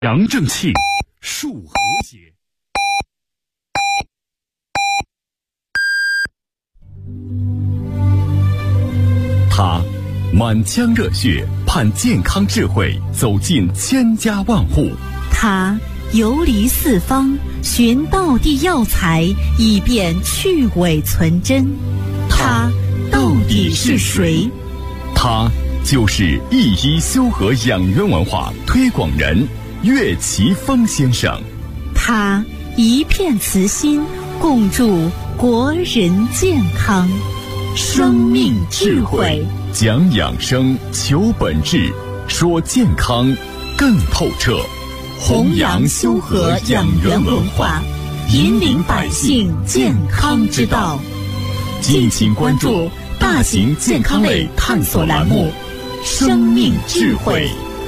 杨正庆，树和谐。他满腔热血，盼健康智慧走进千家万户。 他游离四方，寻道地药材，以便去伪存真。他到底是谁？ 他就是一一修和养元文化推广人岳奇峰先生。 他一片慈心，共筑国人健康。生命智慧， 讲养生，求本质，说健康更透彻。 弘扬修和养元文化，引领百姓健康之道。敬请关注大型健康类探索栏目《生命智慧》。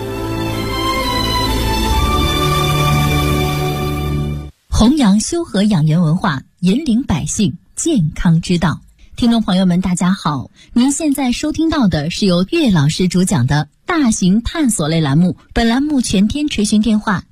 弘扬修和养元文化，引领百姓健康之道。听众朋友们，大家好，您现在收听到的是由岳老师主讲的大型探索类栏目。本栏目全天垂询电话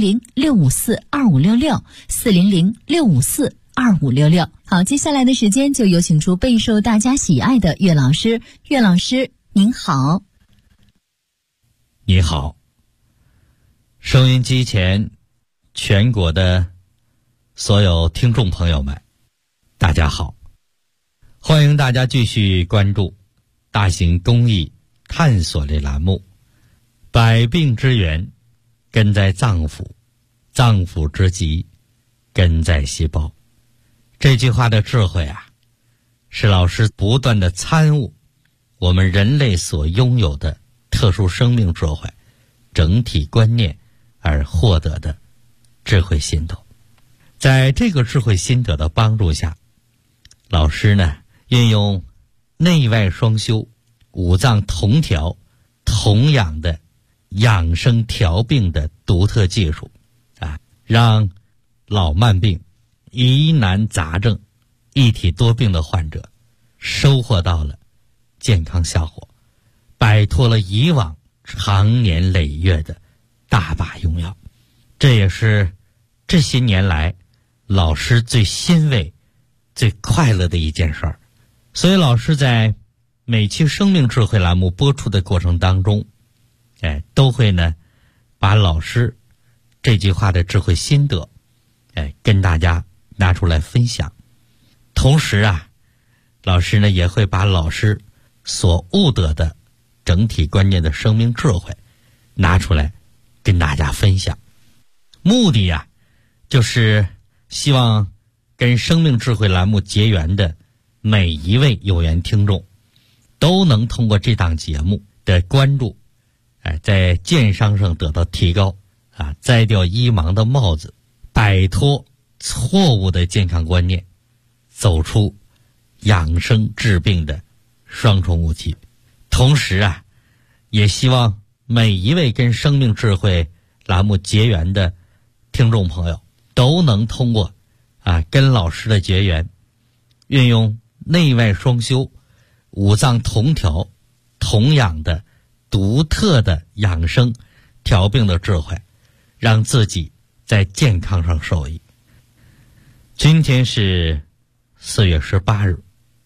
400-654-2566，400-654-2566。好，接下来的时间就有请出备受大家喜爱的岳老师。岳老师您好。 你好，收音机前全国的所有听众朋友们，大家好，欢迎大家继续关注大型公益探索类栏目百病之源根在脏腑，脏腑之疾根在细胞。这句话的智慧啊，是老师不断的参悟我们人类所拥有的特殊生命智慧整体观念而获得的智慧心得。在这个智慧心得的帮助下，老师呢运用内外双修、五脏同调、同养的养生调病的独特技术让老慢病、疑难杂症、一体多病的患者收获到了健康效果，摆脱了以往长年累月的大把用药。这也是这些年来老师最欣慰、最快乐的一件事儿。所以老师在每期生命智慧栏目播出的过程当中，都会呢把老师这句话的智慧心得跟大家拿出来分享。同时啊，老师呢也会把老师所悟得的整体观念的生命智慧拿出来跟大家分享。目的啊，就是希望跟生命智慧栏目结缘的每一位有缘听众都能通过这档节目的关注，在健康上得到提高摘掉医盲的帽子，摆脱错误的健康观念，走出养生治病的双重误区。同时啊，也希望每一位跟生命智慧栏目结缘的听众朋友都能通过跟老师的结缘，运用内外双修、五脏同调、同养的独特的养生调病的智慧，让自己在健康上受益。今天是4月18日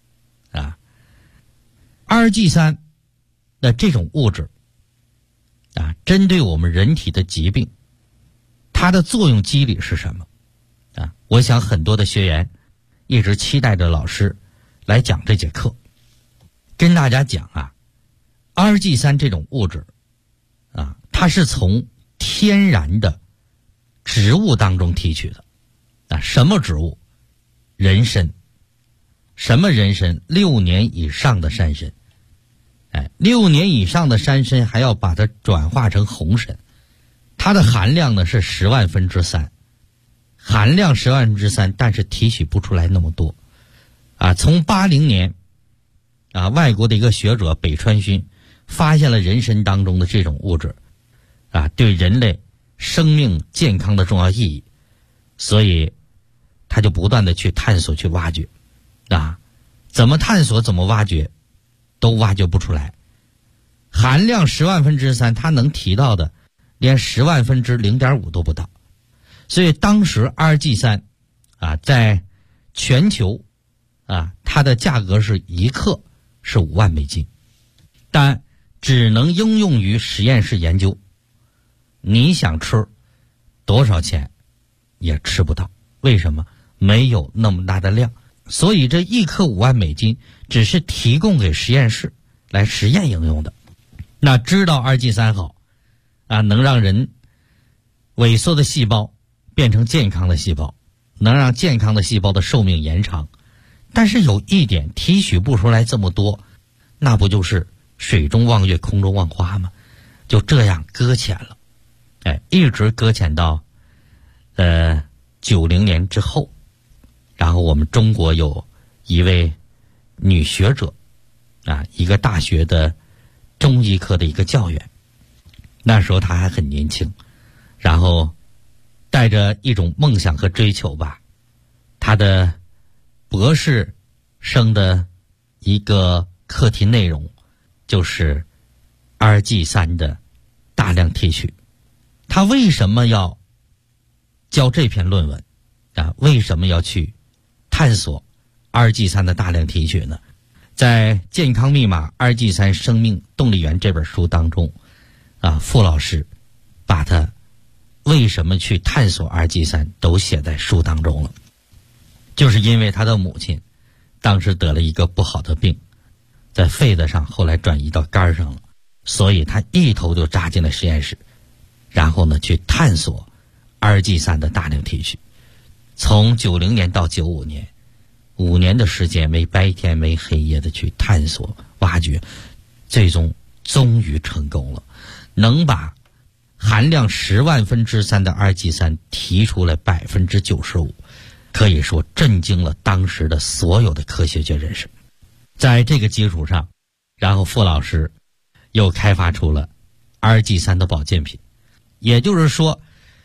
，2G3的这种物质针对我们人体的疾病，它的作用机理是什么我想很多的学员一直期待着老师来讲这节课，跟大家讲2G3这种物质它是从天然的植物当中提取的什么植物？人参。什么人参？6年以上的山参。6年以上的山参还要把它转化成红参，它的含量呢是10万分之3，含量10万分之3，但是提取不出来那么多从80年外国的一个学者北川勋发现了人参当中的这种物质对人类生命健康的重要意义，所以他就不断的去探索、去挖掘怎么探索、怎么挖掘都挖掘不出来。含量10万分之3，它能提到的连10万分之0.5都不到。所以当时 RG3 在全球它的价格是1克是5万美金，但只能应用于实验室研究，你想吃多少钱也吃不到。为什么？没有那么大的量。所以这1克5万美金只是提供给实验室来实验应用的。那知道 RG3 好能让人萎缩的细胞变成健康的细胞，能让健康的细胞的寿命延长。但是有一点提取不出来这么多，那不就是水中望月空中望花吗？就这样搁浅了，一直搁浅到90年之后。然后我们中国有一位女学者一个大学的中医科的一个教员，那时候她还很年轻，然后带着一种梦想和追求吧，她的博士生的一个课题内容就是 RG3 的大量提取。她为什么要交这篇论文为什么要去探索 RG3 的大量提取呢？在《健康密码 RG3 生命动力源》这本书当中傅老师把他为什么去探索 RG3 都写在书当中了。就是因为他的母亲当时得了一个不好的病，在肺子上，后来转移到肝上了，所以他一头就扎进了实验室，然后呢去探索 RG3 的大量提取。从90年到95年，5年的时间，没白天没黑夜的去探索挖掘，最终终于成功了，能把含量10万分之3的 RG3 提出来95%，可以说震惊了当时的所有的科学界人士。在这个基础上，然后傅老师又开发出了 RG3 的保健品，也就是说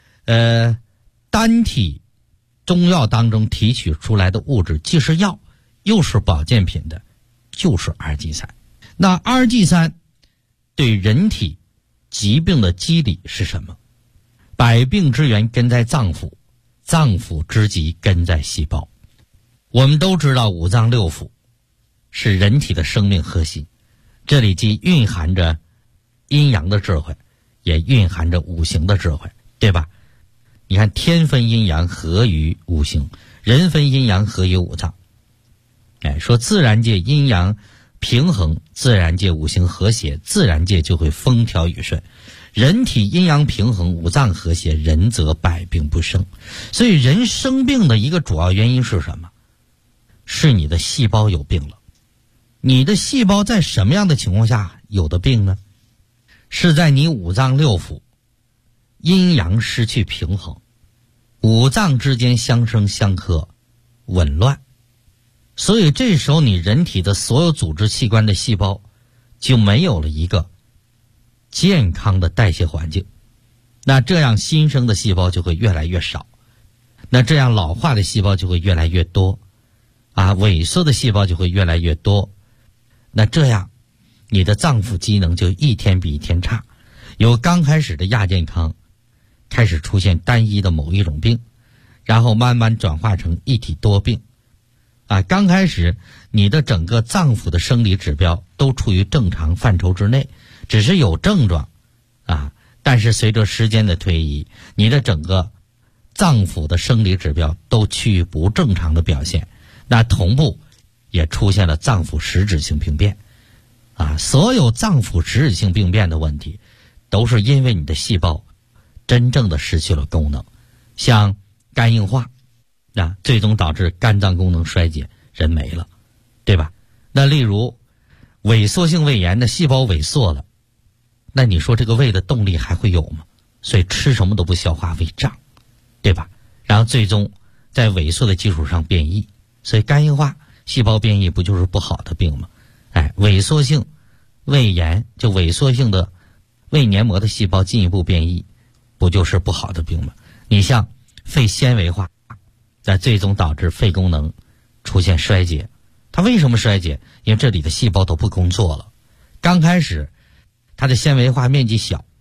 单体中药当中提取出来的物质既是药又是保健品的，就是 RG3。那 RG3 对人体疾病的机理是什么？百病之源根在脏腑，脏腑之疾根在细胞。我们都知道五脏六腑是人体的生命核心，这里既蕴含着阴阳的智慧，也蕴含着五行的智慧，对吧？你看天分阴阳合于五行，人分阴阳合于五脏。说自然界阴阳平衡，自然界五行和谐，自然界就会风调雨顺。人体阴阳平衡，五脏和谐，人则百病不生。所以人生病的一个主要原因是什么？是你的细胞有病了。你的细胞在什么样的情况下有的病呢？是在你五脏六腑阴阳失去平衡，五脏之间相生相克，紊乱。所以这时候你人体的所有组织器官的细胞就没有了一个健康的代谢环境，那这样新生的细胞就会越来越少，那这样老化的细胞就会越来越多萎缩的细胞就会越来越多，那这样你的脏腑机能就一天比一天差，由刚开始的亚健康开始出现单一的某一种病，然后慢慢转化成一体多病刚开始你的整个脏腑的生理指标都处于正常范畴之内，只是有症状但是随着时间的推移，你的整个脏腑的生理指标都趋于不正常的表现，那同步也出现了脏腑实质性病变所有脏腑实质性病变的问题都是因为你的细胞真正的失去了功能，像肝硬化最终导致肝脏功能衰竭，人没了，对吧？那例如萎缩性胃炎的细胞萎缩了，那你说这个胃的动力还会有吗？所以吃什么都不消化，胃胀，对吧？然后最终在萎缩的基础上变异，所以肝硬化细胞变异不就是不好的病吗？萎缩性胃炎就萎缩性的胃黏膜的细胞进一步变异，不就是不好的病吗？你像肺纤维化，最终导致肺功能出现衰竭。它为什么衰竭？因为这里的细胞都不工作了。刚开始它的纤维化面积小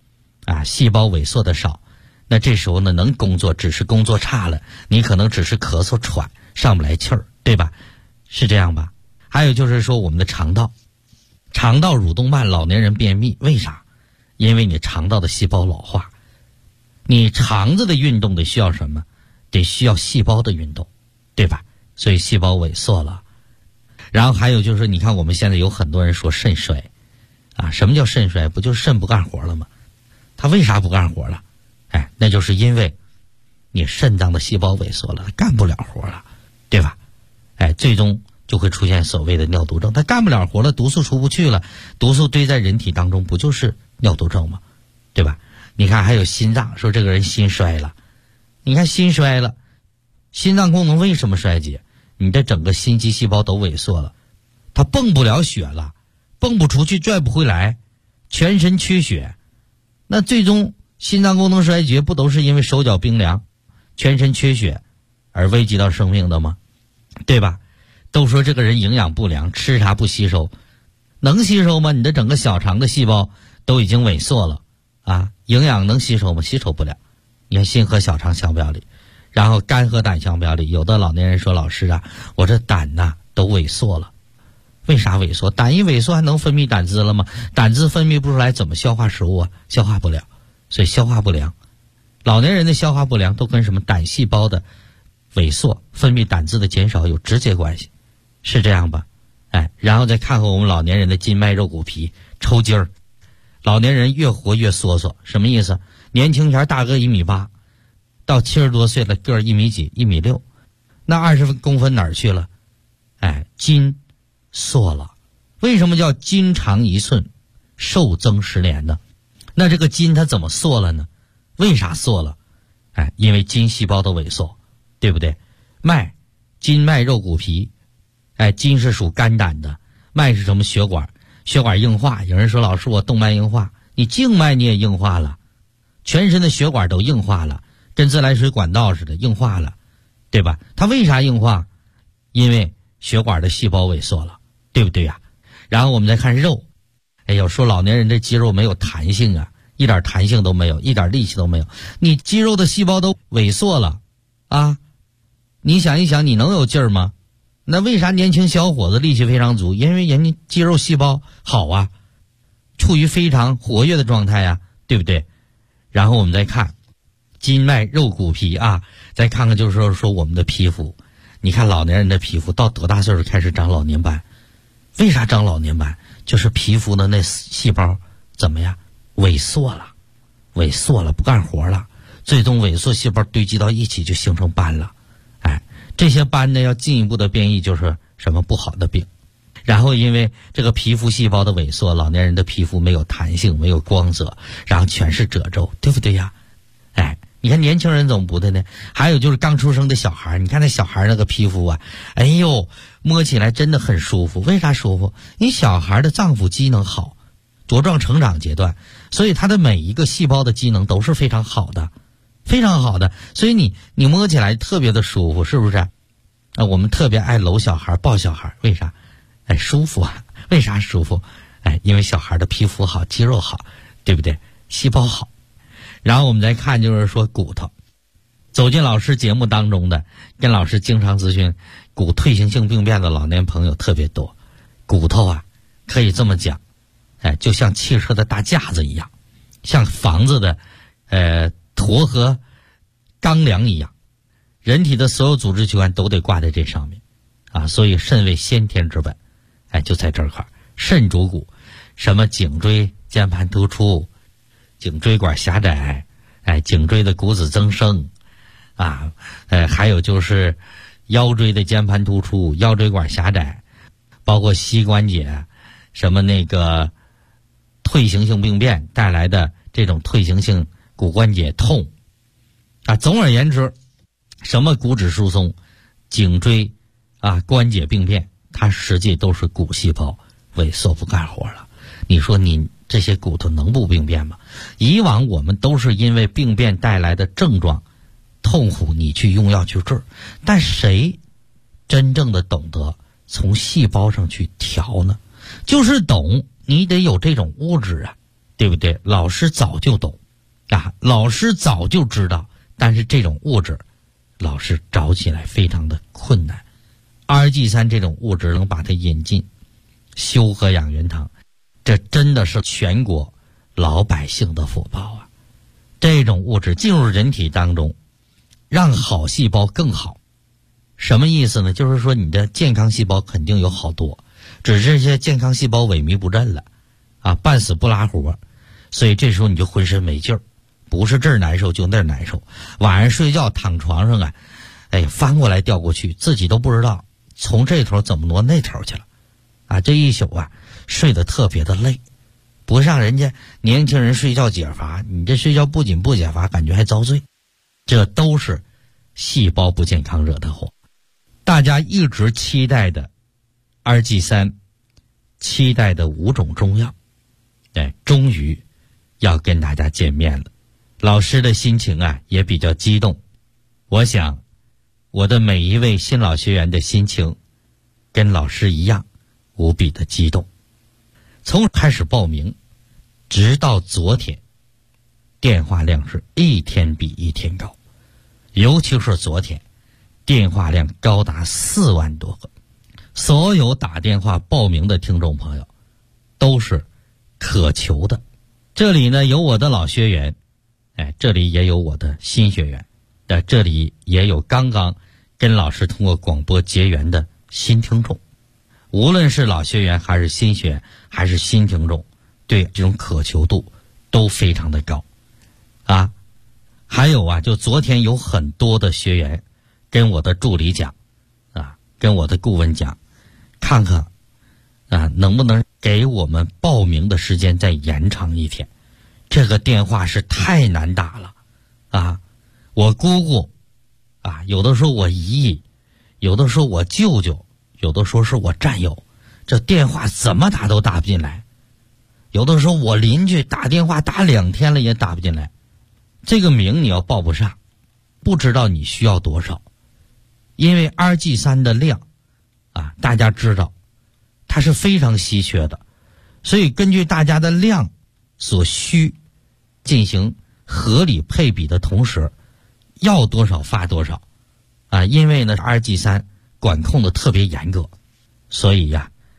细胞萎缩的少，那这时候呢能工作只是工作差了，你可能只是咳嗽喘上不来气儿，对吧？是这样吧？还有就是说我们的肠道蠕动慢，老年人便秘，为啥？因为你肠道的细胞老化，你肠子的运动得需要什么？得需要细胞的运动，对吧？所以细胞萎缩了。然后还有就是你看我们现在有很多人说肾衰什么叫肾衰？不就是肾不干活了吗？他为啥不干活了？那就是因为你肾脏的细胞萎缩了，干不了活了，对吧？最终就会出现所谓的尿毒症，他干不了活了，毒素出不去了，毒素堆在人体当中，不就是尿毒症吗？对吧？你看还有心脏，说这个人心衰了，你看心衰了，心脏功能为什么衰竭？你的整个心肌细胞都萎缩了，它泵不了血了，泵不出去，拽不回来，全身缺血，那最终心脏功能衰竭不都是因为手脚冰凉，全身缺血而危及到生命的吗？对吧？都说这个人营养不良，吃啥不吸收，能吸收吗？你的整个小肠的细胞都已经萎缩了营养能吸收吗？吸收不了。你看心和小肠相表里，然后肝和胆相表里。有的老年人说，老师我这胆都萎缩了。为啥萎缩？胆一萎缩还能分泌胆汁了吗？胆汁分泌不出来，怎么消化食物消化不了，所以消化不良。老年人的消化不良都跟什么胆细胞的萎缩、分泌胆汁的减少有直接关系，是这样吧？然后再看看我们老年人的筋脉肉骨皮抽筋儿，老年人越活越缩缩，什么意思？年轻前大个1.8米，到70多岁了个儿1米几、1.6米，那20公分哪儿去了？筋缩了。为什么叫筋长1寸，寿增10年呢？那这个筋它怎么缩了呢？为啥缩了？因为筋细胞的萎缩，对不对？脉，筋脉肉骨皮，筋是属肝胆的，脉是什么？血管，血管硬化。有人说，老师我动脉硬化，你静脉你也硬化了，全身的血管都硬化了，跟自来水管道似的硬化了，对吧？它为啥硬化？因为血管的细胞萎缩了，对不对呀？然后我们再看肉，有说老年人的肌肉没有弹性一点弹性都没有，一点力气都没有，你肌肉的细胞都萎缩了你想一想，你能有劲儿吗？那为啥年轻小伙子力气非常足？因为人家肌肉细胞好处于非常活跃的状态对不对？然后我们再看筋脉肉骨皮再看看就是说我们的皮肤。你看老年人的皮肤到多大岁数开始长老年斑？为啥长老年斑？就是皮肤的那细胞怎么样？萎缩了，不干活了，最终萎缩细胞堆积到一起就形成斑了。这些斑呢要进一步的变异，就是什么不好的病。然后因为这个皮肤细胞的萎缩，老年人的皮肤没有弹性，没有光泽，然后全是褶皱，对不对呀？你看年轻人怎么不的呢？还有就是刚出生的小孩，你看那小孩那个皮肤摸起来真的很舒服。为啥舒服？因为小孩的脏腑机能好，茁壮成长阶段，所以他的每一个细胞的机能都是非常好的，非常好的，所以你摸起来特别的舒服，是不是？我们特别爱搂小孩抱小孩，为啥？舒服为啥舒服？因为小孩的皮肤好，肌肉好，对不对？细胞好。然后我们再看就是说骨头，走进老师节目当中的，跟老师经常咨询骨退行性病变的老年朋友特别多。骨头可以这么讲，就像汽车的大架子一样，像房子的坨和钢梁一样，人体的所有组织器官都得挂在这上面所以肾为先天之本，就在这块，肾主骨，什么颈椎间盘突出，颈椎管狭窄，颈椎的骨质增生还有就是腰椎的间盘突出，腰椎管狭窄，包括膝关节什么那个退行性病变带来的这种退行性骨关节痛总而言之，什么骨质疏松、颈椎关节病变，它实际都是骨细胞萎缩不干活了。你说你这些骨头能不病变吗？以往我们都是因为病变带来的症状痛苦，你去用药去治，但谁真正的懂得从细胞上去调呢？就是懂，你得有这种物质对不对？老师早就懂， 老师早就知道，但是这种物质老师找起来非常的困难。RG3这种物质能把它引进修和养元堂，这真的是全国老百姓的福报啊！这种物质进入人体当中，让好细胞更好。什么意思呢？就是说你的健康细胞肯定有好多，只是这些健康细胞萎靡不振了半死不拉活，所以这时候你就浑身没劲儿，不是这儿难受就那儿难受。晚上睡觉躺床上翻过来调过去，自己都不知道从这头怎么挪那头去了这一宿睡得特别的累，不像人家年轻人睡觉解乏，你这睡觉不仅不解乏，感觉还遭罪。这都是细胞不健康惹的祸。大家一直期待的 RG3， 期待的5种中药终于要跟大家见面了。老师的心情也比较激动，我想我的每一位新老学员的心情跟老师一样无比的激动。从开始报名直到昨天，电话量是一天比一天高，尤其是昨天电话量高达4万多个。所有打电话报名的听众朋友都是渴求的。这里呢有我的老学员，这里也有我的新学员，这里也有刚刚跟老师通过广播结缘的新听众。无论是老学员还是新学员还是新听众，对这种渴求度都非常的高还有就昨天有很多的学员跟我的助理讲跟我的顾问讲，看看能不能给我们报名的时间再延长一天。这个电话是太难打了我姑姑有的说我姨姨，有的说我舅舅，有的说是我战友，这电话怎么打都打不进来。有的说我邻居打电话打2天了也打不进来。这个名你要报不上，不知道你需要多少。因为 RG3 的量大家知道它是非常稀缺的，所以根据大家的量所需进行合理配比的同时，要多少发多少因为呢 RG3 管控的特别严格，所以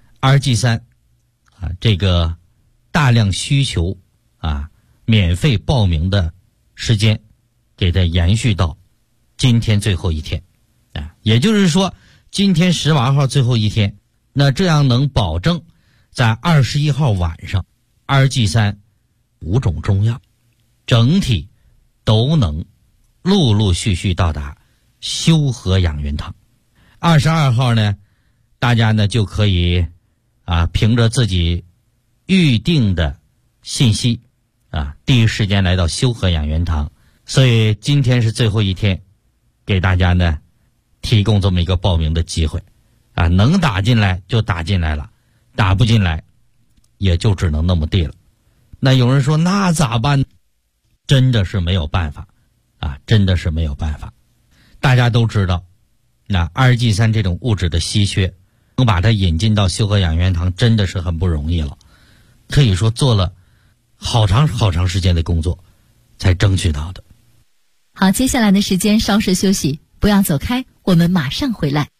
RG3 这个大量需求免费报名的时间给它延续到今天最后一天也就是说今天18号最后一天，那这样能保证在21号晚上 RG3 5种中药整体都能陆陆续续到达修和养元堂。22号呢，大家呢就可以凭着自己预定的信息第一时间来到修和养元堂。所以今天是最后一天，给大家呢提供这么一个报名的机会能打进来就打进来了，打不进来也就只能那么地了。那有人说那咋办？真的是没有办法真的是没有办法。大家都知道那 RG3 这种物质的稀缺，能把它引进到修和养元堂真的是很不容易了，可以说做了好长时间的工作才争取到的。 好，接下来的时间稍事休息，不要走开，我们马上回来。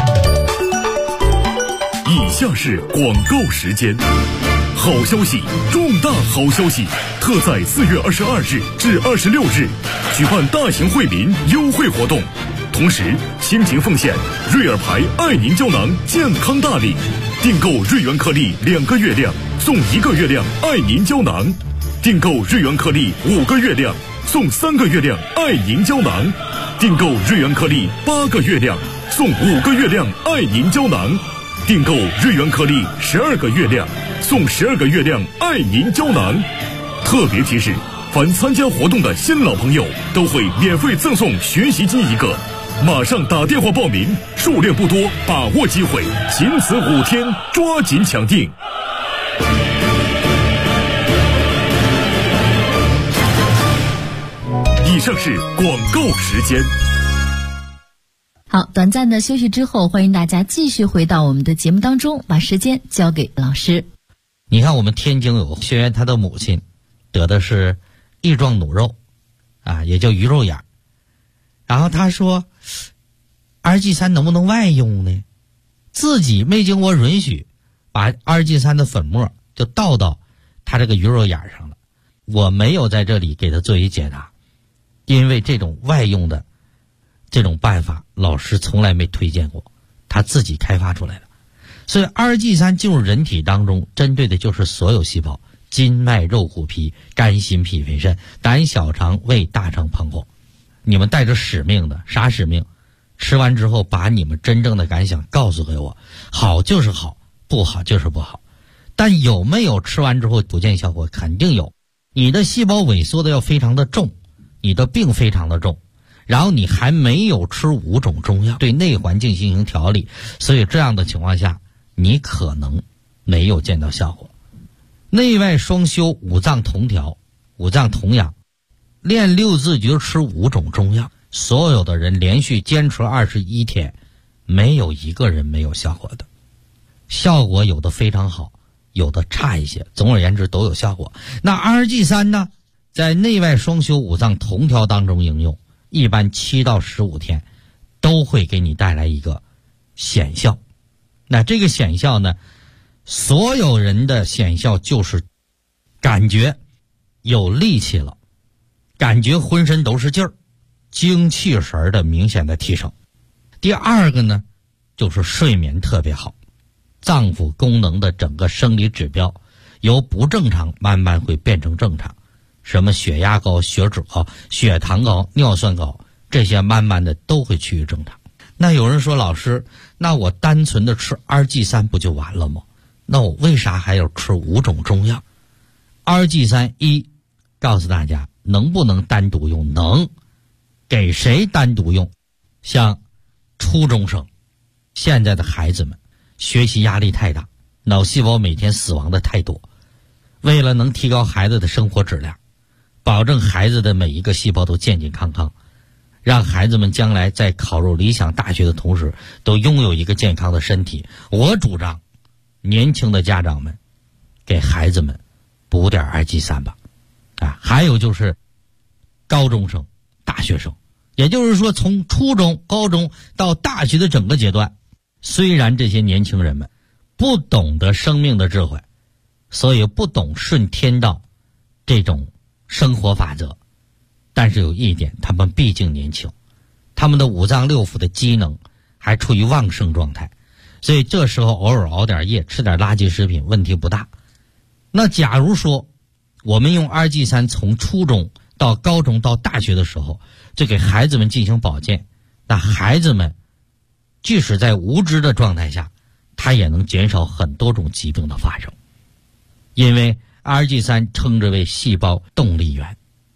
以下是广告时间。好消息，重大好消息！特在4月22日至26日举办大型惠民优惠活动，同时倾情奉献瑞尔牌爱凝胶囊健康大礼，订购瑞元颗粒2个月量送1个月量爱凝胶囊，订购瑞元颗粒5个月量送3个月量爱凝胶囊，订购瑞元颗粒8个月量送5个月量爱凝胶囊，订购瑞元颗粒12个月量送12个月亮爱凝胶囊。特别提示，凡参加活动的新老朋友都会免费赠送学习机1个，马上打电话报名，数量不多，把握机会，仅此5天，抓紧抢订。以上是广告时间。 好，短暂的休息之后，欢迎大家继续回到我们的节目当中，把时间交给老师。 你看我们天津有学员，他的母亲得的是翼状弩肉也叫鱼肉眼。然后他说 RG3 能不能外用呢？自己没经过允许把 RG3 的粉末就倒到他这个鱼肉眼上了。我没有在这里给他做一解答，因为这种外用的这种办法老师从来没推荐过，他自己开发出来的。所以 RG3 进入人体当中，针对的就是所有细胞，筋脉肉骨皮、肝心脾肺肾、胆小肠胃大肠膀胱。你们带着使命的，啥使命？吃完之后把你们真正的感想告诉给我，好就是好，不好就是不好。但有没有吃完之后不见效果？肯定有。你的细胞萎缩的要非常的重，你的病非常的重，然后你还没有吃5种中药对内环境进行调理，所以这样的情况下你可能没有见到效果。内外双修，五脏同调，五脏同养，练6字诀，吃5种中药，所有的人连续坚持21天，没有一个人没有效果的。效果有的非常好，有的差一些，总而言之都有效果。那 RG3 呢，在内外双修五脏同调当中应用，一般7到15天都会给你带来一个显效。那这个显效呢，所有人的显效就是感觉有力气了，感觉浑身都是劲儿，精气神的明显的提升。第二个呢，就是睡眠特别好，脏腑功能的整个生理指标由不正常慢慢会变成正常，什么血压高、血脂高、血糖高、尿酸高，这些慢慢的都会趋于正常。那有人说，老师，那我单纯的吃 RG3 不就完了吗？那我为啥还要吃5种中药？ RG3 一告诉大家，能不能单独用？能。给谁单独用？像初中生，现在的孩子们学习压力太大，脑细胞每天死亡的太多，为了能提高孩子的生活质量，保证孩子的每一个细胞都健健康康，让孩子们将来在考入理想大学的同时都拥有一个健康的身体，我主张年轻的家长们给孩子们补点 RG3 吧。还有就是高中生、大学生，也就是说从初中、高中到大学的整个阶段，虽然这些年轻人们不懂得生命的智慧，所以不懂顺天道这种生活法则，但是有一点，他们毕竟年轻，他们的五脏六腑的机能还处于旺盛状态，所以这时候偶尔熬点夜，吃点垃圾食品问题不大。那假如说我们用 RG3 从初中到高中到大学的时候就给孩子们进行保健，那孩子们即使在无知的状态下，他也能减少很多种疾病的发生。因为 RG3 称之为细胞动力源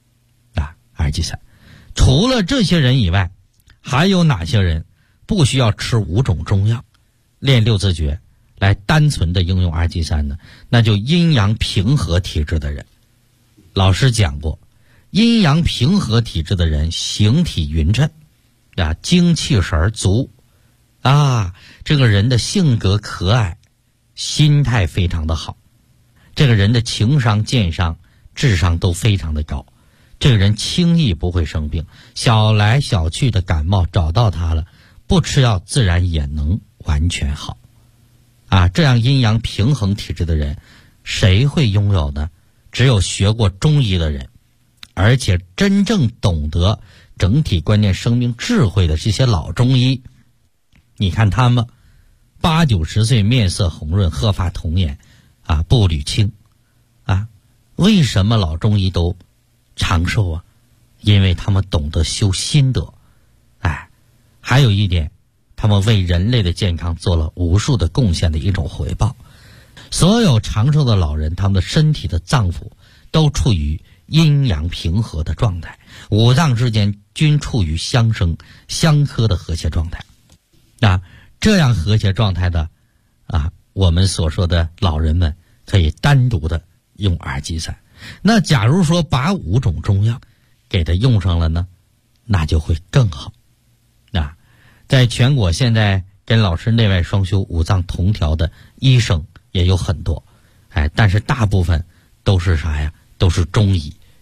RG3。除了这些人以外，还有哪些人不需要吃5种中药，练6字诀来单纯的应用 RG3 呢？那就阴阳平和体质的人。老师讲过，阴阳平和体质的人形体匀称精气神足这个人的性格可爱，心态非常的好，这个人的情商、健商、智商都非常的高，这个人轻易不会生病，小来小去的感冒找到他了，不吃药自然也能完全好这样阴阳平衡体质的人谁会拥有呢？只有学过中医的人，而且真正懂得整体观念生命智慧的这些老中医。你看他们80、90岁面色红润，鹤发童颜步履轻为什么老中医都长寿因为他们懂得修心德还有一点，他们为人类的健康做了无数的贡献的一种回报。所有长寿的老人，他们的身体的脏腑都处于阴阳平和的状态，五脏之间均处于相生相克的和谐状态这样和谐状态的我们所说的老人们可以单独的用 RG3。那假如说把5种中药给他用上了呢，那就会更好在全国现在跟老师内外双修五脏同调的医生也有很多但是大部分都是啥呀？都是中医，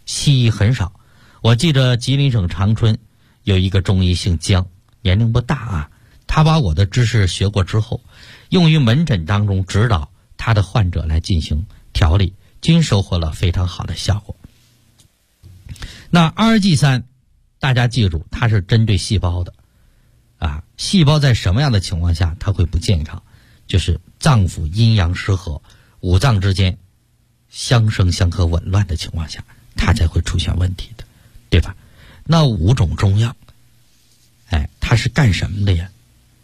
西医很少。我记得吉林省长春有一个中医姓姜，年龄不大啊，他把我的知识学过之后，用于门诊当中指导他的患者来进行调理，均收获了非常好的效果。那 RG3 大家记住，它是针对细胞的啊，细胞在什么样的情况下它会不健康？就是脏腑阴阳失和，五脏之间相生相克紊乱的情况下，它才会出现问题的，对吧？那5种中药，它是干什么的呀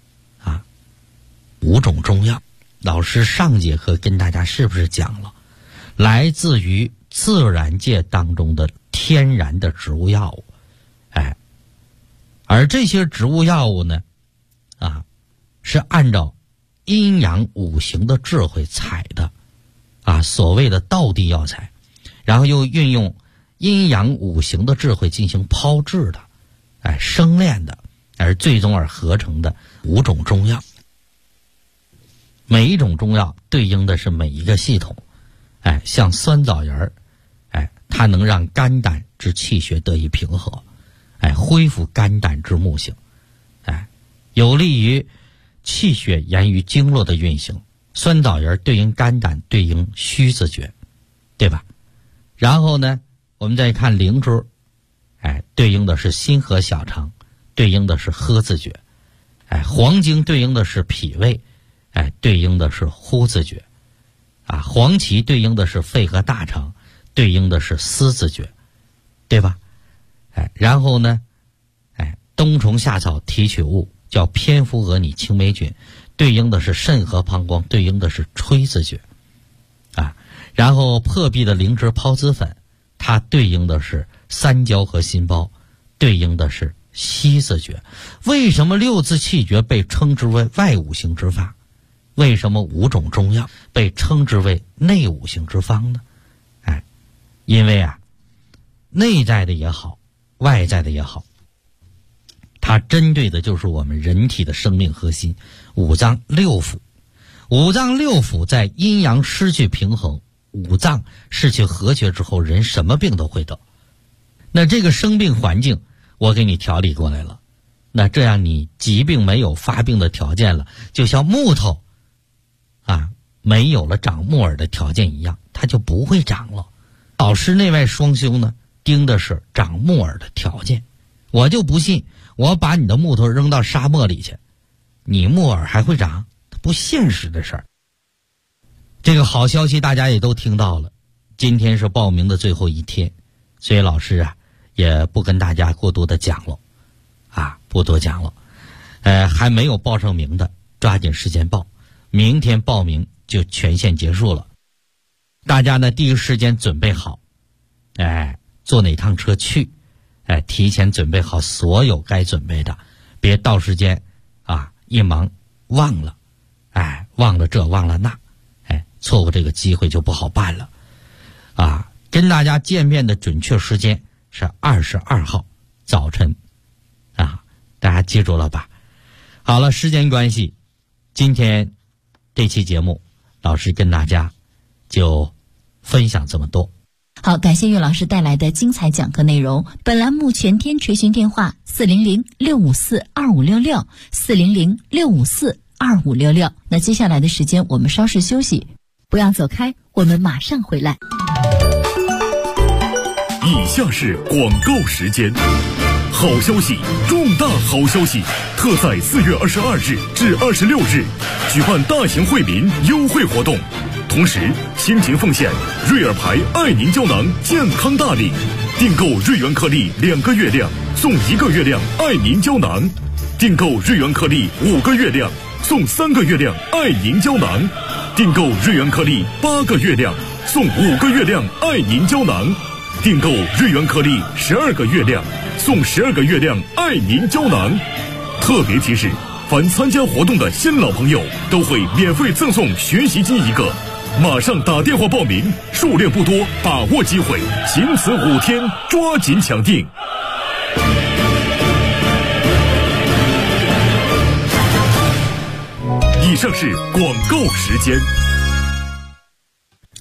？5种中药，老师上节课跟大家是不是讲了，来自于自然界当中的天然的植物药物，而这些植物药物呢，是按照阴阳五行的智慧采的，所谓的道地药材，然后又运用阴阳五行的智慧进行炮制的，生炼的，而最终而合成的5种中药。每一种中药对应的是每一个系统，像酸枣仁它能让肝胆之气血得以平和，恢复肝胆之木性，有利于气血沿于经络的运行。酸枣仁对应肝胆，对应虚字诀，对吧？然后呢，我们再看灵芝，对应的是心和小肠，对应的是呵字诀，黄精对应的是脾胃，对应的是呼字诀，黄芪对应的是肺和大肠，对应的是思字诀，对吧？然后呢，冬虫夏草提取物叫蝙蝠蛾拟青霉菌，对应的是肾和膀胱，对应的是吹字诀，然后破壁的灵芝孢子粉，它对应的是三焦和心包，对应的是息字诀。为什么6字气诀被称之为外五行之法？为什么5种中药被称之为内五行之方呢？因为内在的也好，外在的也好，它针对的就是我们人体的生命核心五脏六腑。五脏六腑在阴阳失去平衡，五脏失去和谐之后，人什么病都会得。那这个生病环境我给你调理过来了，那这样你疾病没有发病的条件了，就像木头没有了长木耳的条件一样，它就不会长了。老师内外双修呢，盯的是长木耳的条件。我就不信我把你的木头扔到沙漠里去，你木耳还会长？它不现实的事儿。这个好消息大家也都听到了，今天是报名的最后一天，所以老师也不跟大家过多的讲了不多讲了。还没有报上名的抓紧时间报，明天报名就全线结束了。大家呢第一时间准备好，坐哪趟车去，提前准备好所有该准备的，别到时间一忙忘了，忘了这忘了那，错过这个机会就不好办了。跟大家见面的准确时间是22号早晨，大家记住了吧？好了，时间关系，今天这期节目老师跟大家就分享这么多。 好，感谢岳老师带来的精彩讲课内容。本栏目全天垂询电话400-654-2566 400-654-2566。那接下来的时间我们稍事休息，不要走开，我们马上回来。 以下是广告时间。好消息，重大好消息！特在4月22日至26日举办大型惠民优惠活动，同时倾情奉献瑞尔牌爱宁胶囊健康大礼，订购瑞元颗粒2个月量送1个月量爱宁胶囊，订购瑞元颗粒5个月量送3个月量爱宁胶囊，订购瑞元颗粒8个月量送5个月量爱宁胶囊，订购瑞元颗粒12个月量送12个月亮爱宁胶囊。特别提示，凡参加活动的新老朋友都会免费赠送学习机1个，马上打电话报名，数量不多，把握机会，仅此5天，抓紧抢订。以上是广告时间。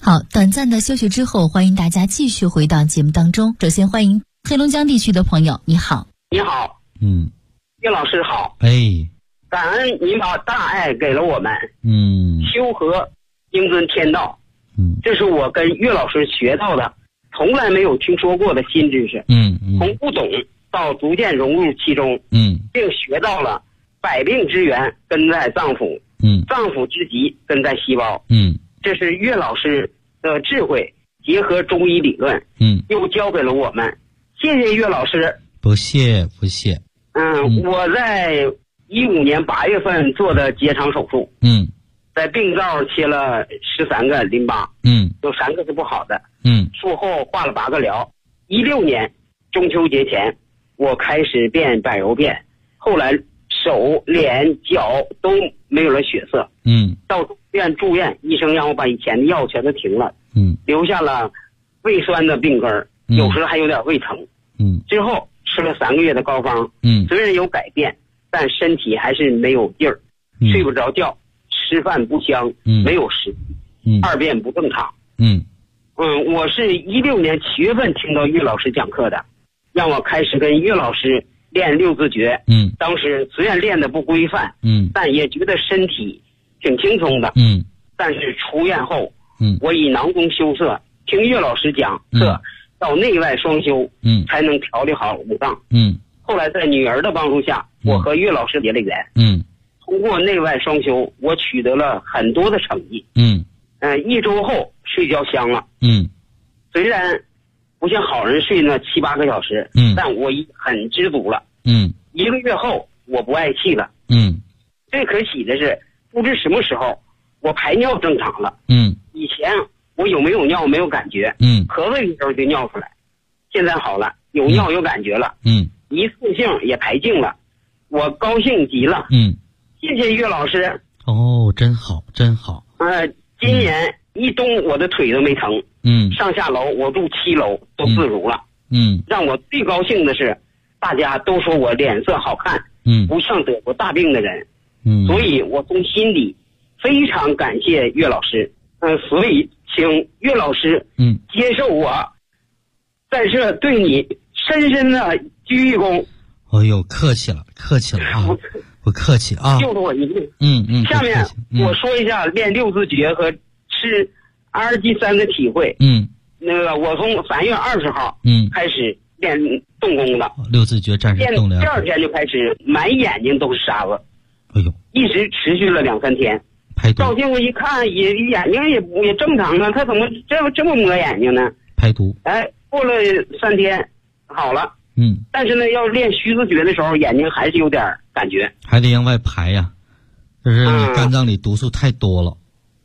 好，短暂的休息之后，欢迎大家继续回到节目当中。首先欢迎黑龙江地区的朋友，你好。 你好，岳老师好。感恩您把大爱给了我们。修和应遵天道。这是我跟岳老师学到的，从来没有听说过的新知识。从不懂到逐渐融入其中。并学到了百病之源根在脏腑，脏腑之疾根在细胞。这是岳老师的智慧结合中医理论，又教给了我们。谢谢岳老师。 不谢不谢。 我在15年8月份做的结肠手术。在病灶切了13个淋巴。有3个是不好的。术后化了8个疗。16年中秋节前，我开始变柏油便，后来手、脸、脚都没有了血色。到住院，医生让我把以前的药全都停了。留下了胃酸的病根，有时还有点胃疼。之后吃了3个月的膏方。虽然有改变，但身体还是没有劲儿，睡不着觉，吃饭不香，没有食欲，二便不正常。我是16年7月份听到岳老师讲课的，让我开始跟岳老师练6字诀。当时虽然练得不规范，但也觉得身体挺轻松的。但是出院后，我以囊中羞涩，听岳老师讲课，到内外双修，才能调理好五脏。后来在女儿的帮助下，我和岳老师结了缘。通过内外双修，我取得了很多的成绩。1周后睡觉香了。虽然不像好人睡那7、8个小时，但我已很知足了。1个月后，我不爱气了。最可喜的是，不知什么时候我排尿正常了。以前我有没有尿没有感觉，咳嗽一声就尿出来，现在好了，有尿有感觉了。一次性也排净了，我高兴极了。谢谢岳老师。 真好真好。 今年1冬我的腿都没疼。上下楼我住7楼都自如了。让我最高兴的是，大家都说我脸色好看，不像得过大病的人。所以我从心里非常感谢岳老师。所以请岳老师接受我在这对你深深的鞠一躬。 客气了客气了啊，不客气啊， 救了我一命。下面我说一下练6字诀和吃RG3的体会。我从3月20号开始练动功的。6字诀战士动的。第2天就开始满眼睛都是沙子。一直持续了2、3天。照镜子一看，眼睛也正常啊，他怎么这么磨眼睛呢？ 排毒。 过了3天好了。但是呢，要练虚字诀的时候，眼睛还是有点感觉， 还得往外排呀，就是肝脏里毒素太多了。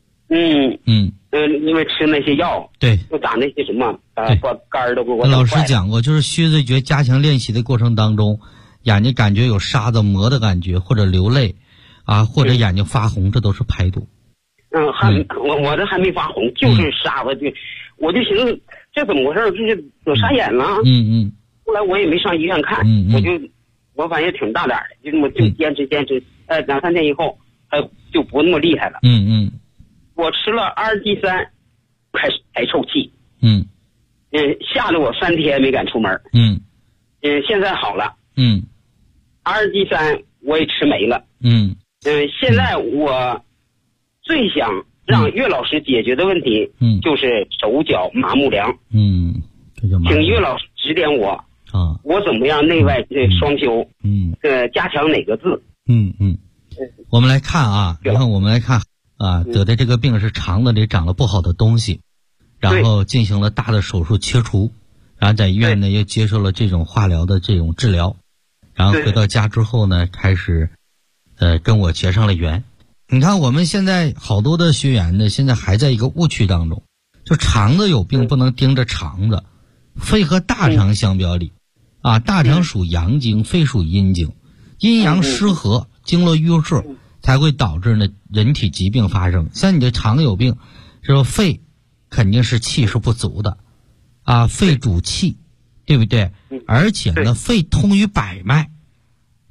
因为吃那些药， 对， 就长那些什么把肝儿都给我。 老师讲过，就是虚字诀加强练习的过程当中，眼睛感觉有沙子磨的感觉，或者流泪啊，或者眼睛发红，这都是排毒。 我这还没发红，就是沙子。我就寻思这怎么回事，就是有沙眼了。后来我也没上医院看，我反正也挺大胆的，就坚持2、3天以后，它就不那么厉害了。我吃了RG3，开始排臭气。吓得我3天没敢出门。现在好了。RG3我也吃没了。现在我最想让岳老师解决的问题，就是手脚麻木凉。请岳老师指点我。我怎么样内外双修？加强哪个字？ 我们来看啊，我们来看啊，得的这个病是肠子里长了不好的东西，然后进行了大的手术切除，然后在医院呢又接受了这种化疗的这种治疗，然后回到家之后呢，开始跟我结上了缘。你看我们现在好多的学员呢，现在还在一个误区当中，就肠子有病不能盯着肠子，肺和大肠相表里。大肠属阳经，肺属阴经，阴阳失和，经络瘀滞，才会导致呢人体疾病发生。像你的肠有病，是说肺肯定是气是不足的，肺主气，对不对？而且呢，肺通于百脉，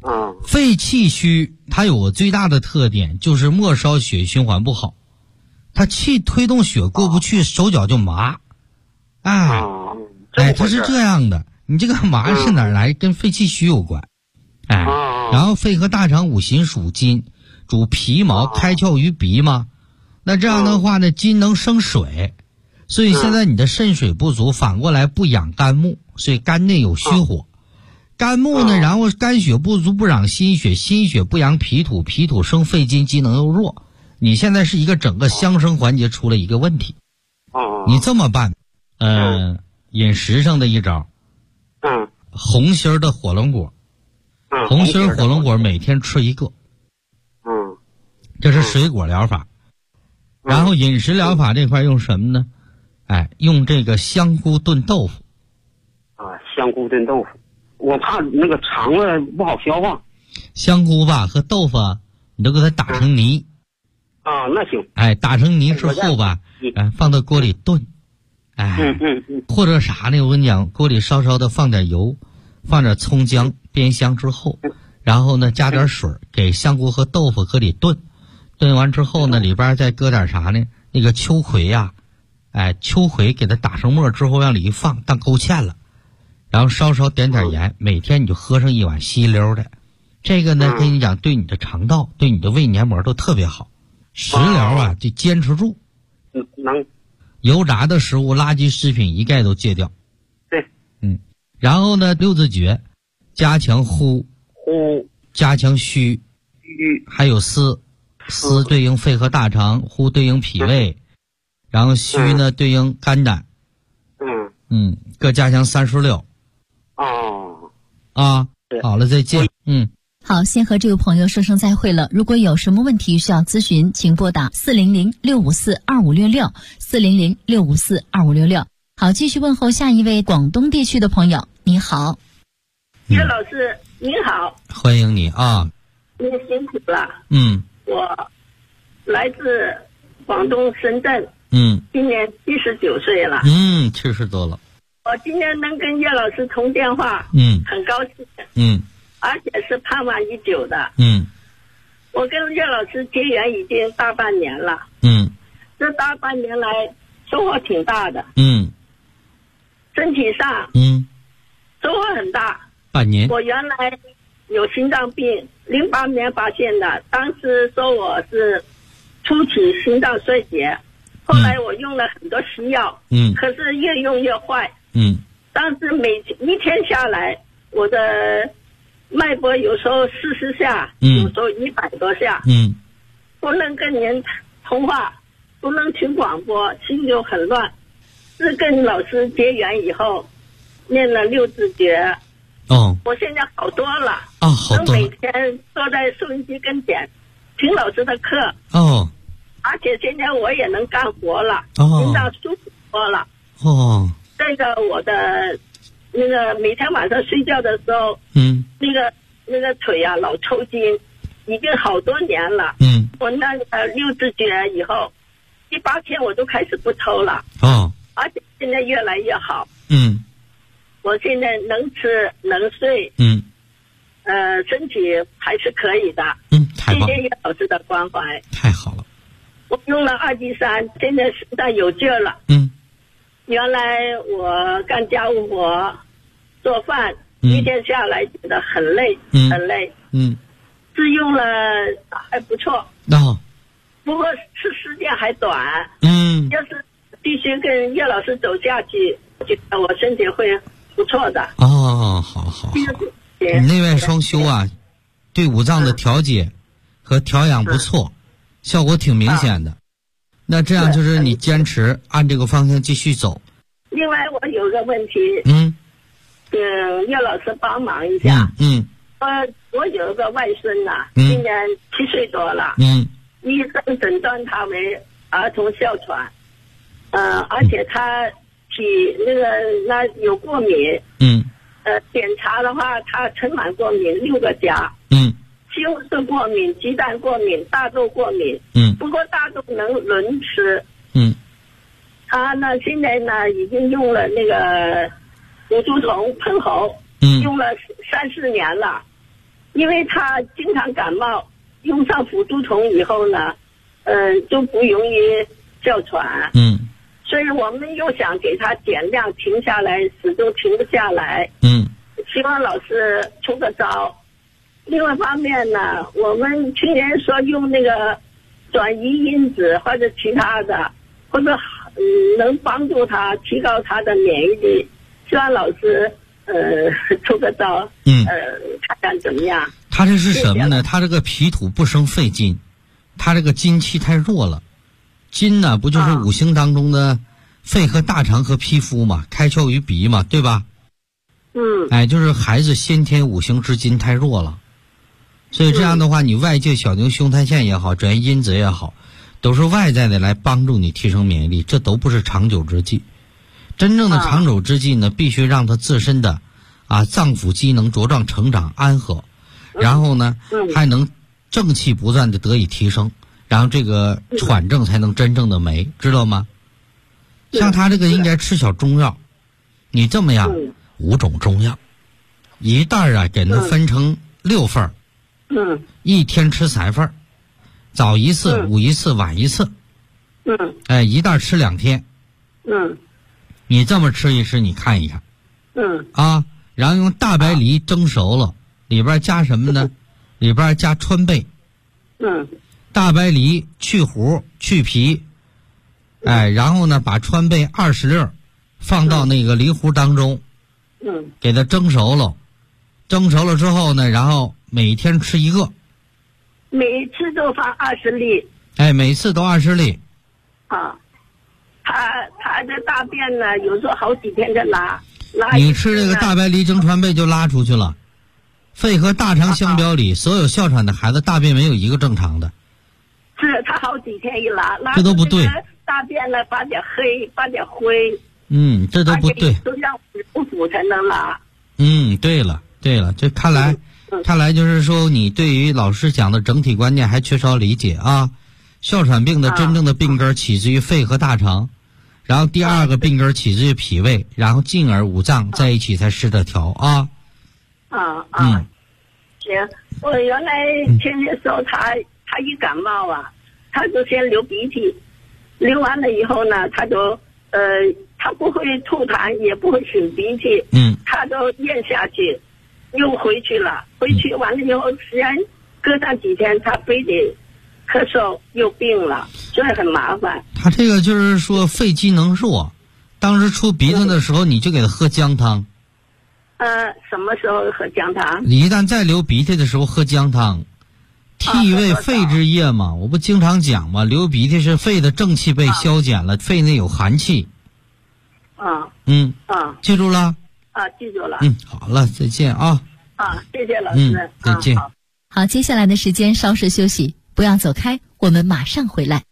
肺气虚，它有个最大的特点就是末梢血循环不好， 它气推动血过不去，手脚就麻。哎，它是这样的。你这个麻是哪儿来？跟肺气虚有关。哎，然后肺和大肠五行属金，主皮毛，开窍于鼻嘛。那这样的话呢，金能生水，所以现在你的肾水不足，反过来不养肝木，所以肝内有虚火。肝木呢，然后肝血不足不养心血，心血不养脾土，脾土生肺金，机能又弱。你现在是一个整个相生环节出了一个问题。你这么办，饮食上的一招，红心的火龙果，红心火龙果每天吃一个，这是水果疗法。然后饮食疗法这块用什么呢？用这个香菇炖豆腐。 香菇炖豆腐，我怕那个肠子不好消化。 香菇吧和豆腐你都给它打成泥。 那行。 打成泥之后吧，放到锅里炖。或者啥呢？我跟你讲，锅里稍稍的放点油，放点葱姜煸香之后，然后呢加点水，给香菇和豆腐搁里炖。炖完之后呢，里边再搁点啥呢？那个秋葵呀，秋葵给它打成沫之后往里一放，当勾芡了，然后稍稍点点盐，每天你就喝上一碗稀溜的。这个呢，跟你讲，对你的肠道、对你的胃黏膜都特别好。食疗就坚持住。 能。 油炸的食物、垃圾食品一概都戒掉。 对。 然后呢，六字诀，加强呼，加强虚，还有思。思对应肺和大肠，呼对应脾胃，然后虚呢对应肝胆。各加强36。好了，再见。 好，先和这位朋友说声再会了。如果有什么问题需要咨询，请拨打400-654-2566，400-654-2566。好，继续问候下一位广东地区的朋友。你好， 叶老师，您好， 欢迎你啊！ 您辛苦了。我来自广东深圳。今年79岁了。 70多了。 我今天能跟叶老师通电话，很高兴。而且是盼望已久的。我跟叶老师结缘已经大半年了。这大半年来收获挺大的。身体上收获很大。 半年。 我原来有心脏病，08年发现的，当时说我是初期心脏衰竭，后来我用了很多西药，可是越用越坏。当时一天下来，我的脉搏有时候40下，有时候100多下。不能跟您通话，不能听广播，心就很乱。是跟老师结缘以后，念了6字诀。我现在好多了。 好多了。 每天坐在收音机跟前听老师的课。而且现在我也能干活了。心脏舒服多了。这个我的那个每天晚上睡觉的时候，那个腿啊老抽筋，已经好多年了。我那6字诀以后，18天我都开始不抽了。而且现在越来越好。我现在能吃能睡。身体还是可以的。 太棒了。 谢谢叶老师的关怀。 太好了。 我用了2剂3，现在身上有劲儿了。原来我干家务活做饭，一天下来觉得很累，很累。是用了还不错。不过是时间还短。要是必须跟叶老师走下去，觉得我身体会不错的。 好。你内外双修啊，对五脏的调节和调养不错，效果挺明显的。那这样就是你坚持按这个方向继续走。 另外我有个问题，叶老师帮忙一下。我有一个外孙呐，今年7岁多了。医生诊断他为儿童哮喘。而且他那有过敏。检查的话，他尘螨过敏6个加。西红柿过敏、鸡蛋过敏、大豆过敏。不过大豆能轮吃。他呢现在呢已经用了那个辅助酮喷喉，用了3-4年了。因为他经常感冒，用上辅助酮以后呢，就不容易哮喘。所以我们又想给他减量，停下来，始终停不下来。希望老师出个招。另外一方面呢，我们去年说用那个转移因子或者其他的，或者能帮助他提高他的免疫力。希望老师出个招。看看怎么样。 他这是什么呢？他这个脾土不生肺金，他这个金气太弱了。金呢，不就是五行当中的肺和大肠和皮肤嘛，开窍于鼻嘛，对吧？就是孩子先天五行之金太弱了，所以这样的话，你外界小牛胸胎线也好，转移因子也好，都是外在的来帮助你提升免疫力，这都不是长久之计。真正的长久之计呢，必须让他自身的脏腑机能茁壮成长安和，然后呢还能正气不断的得以提升，然后这个喘症才能真正的没，知道吗？像他这个应该吃小中药，你这么样5种中药，一袋给他分成6份，一天吃3份，早一次，午一次，晚一次，一袋吃2天，你这么吃一吃，你看一看，然后用大白梨蒸熟了，里边加什么呢？里边加川贝，大白梨去核去皮，然后呢把川贝20粒放到那个梨核当中，给它蒸熟了，蒸熟了之后呢，然后每天吃1个， 每次都放20粒， 每次都20粒。 他的大便呢，有时候好几天就拉。 你吃这个大白梨蒸川贝就拉出去了。肺和大肠相表里，所有哮喘的孩子大便没有一个正常的。 是他好几天一拉这都不对。 大便呢发点黑，发点灰。 这都不对。 都要补补才能拉。 对了，这看来就是说你对于老师讲的整体观念还缺少理解啊。哮喘病的真正的病根起自于肺和大肠，然后第2个病根起自于脾胃，然后进而5脏在一起才失的调啊。 行，我原来前些时候他一感冒他就先流鼻涕，流完了以后呢，他就他不会吐痰，也不会擤鼻涕，他都咽下去，又回去了，回去完了以后，虽然隔上几天他非得咳嗽又病了，所以很麻烦。 他这个就是说肺机能弱，当时出鼻子的时候你就给他喝姜汤。 什么时候喝姜汤？ 你一旦再流鼻涕的时候喝姜汤，涕为肺之液嘛，我不经常讲嘛，流鼻涕是肺的正气被消减了，肺内有寒气。记住了？ 记住了。 好了，再见啊。 谢谢老师。 再见。 好，接下来的时间稍事休息，不要走开，我们马上回来。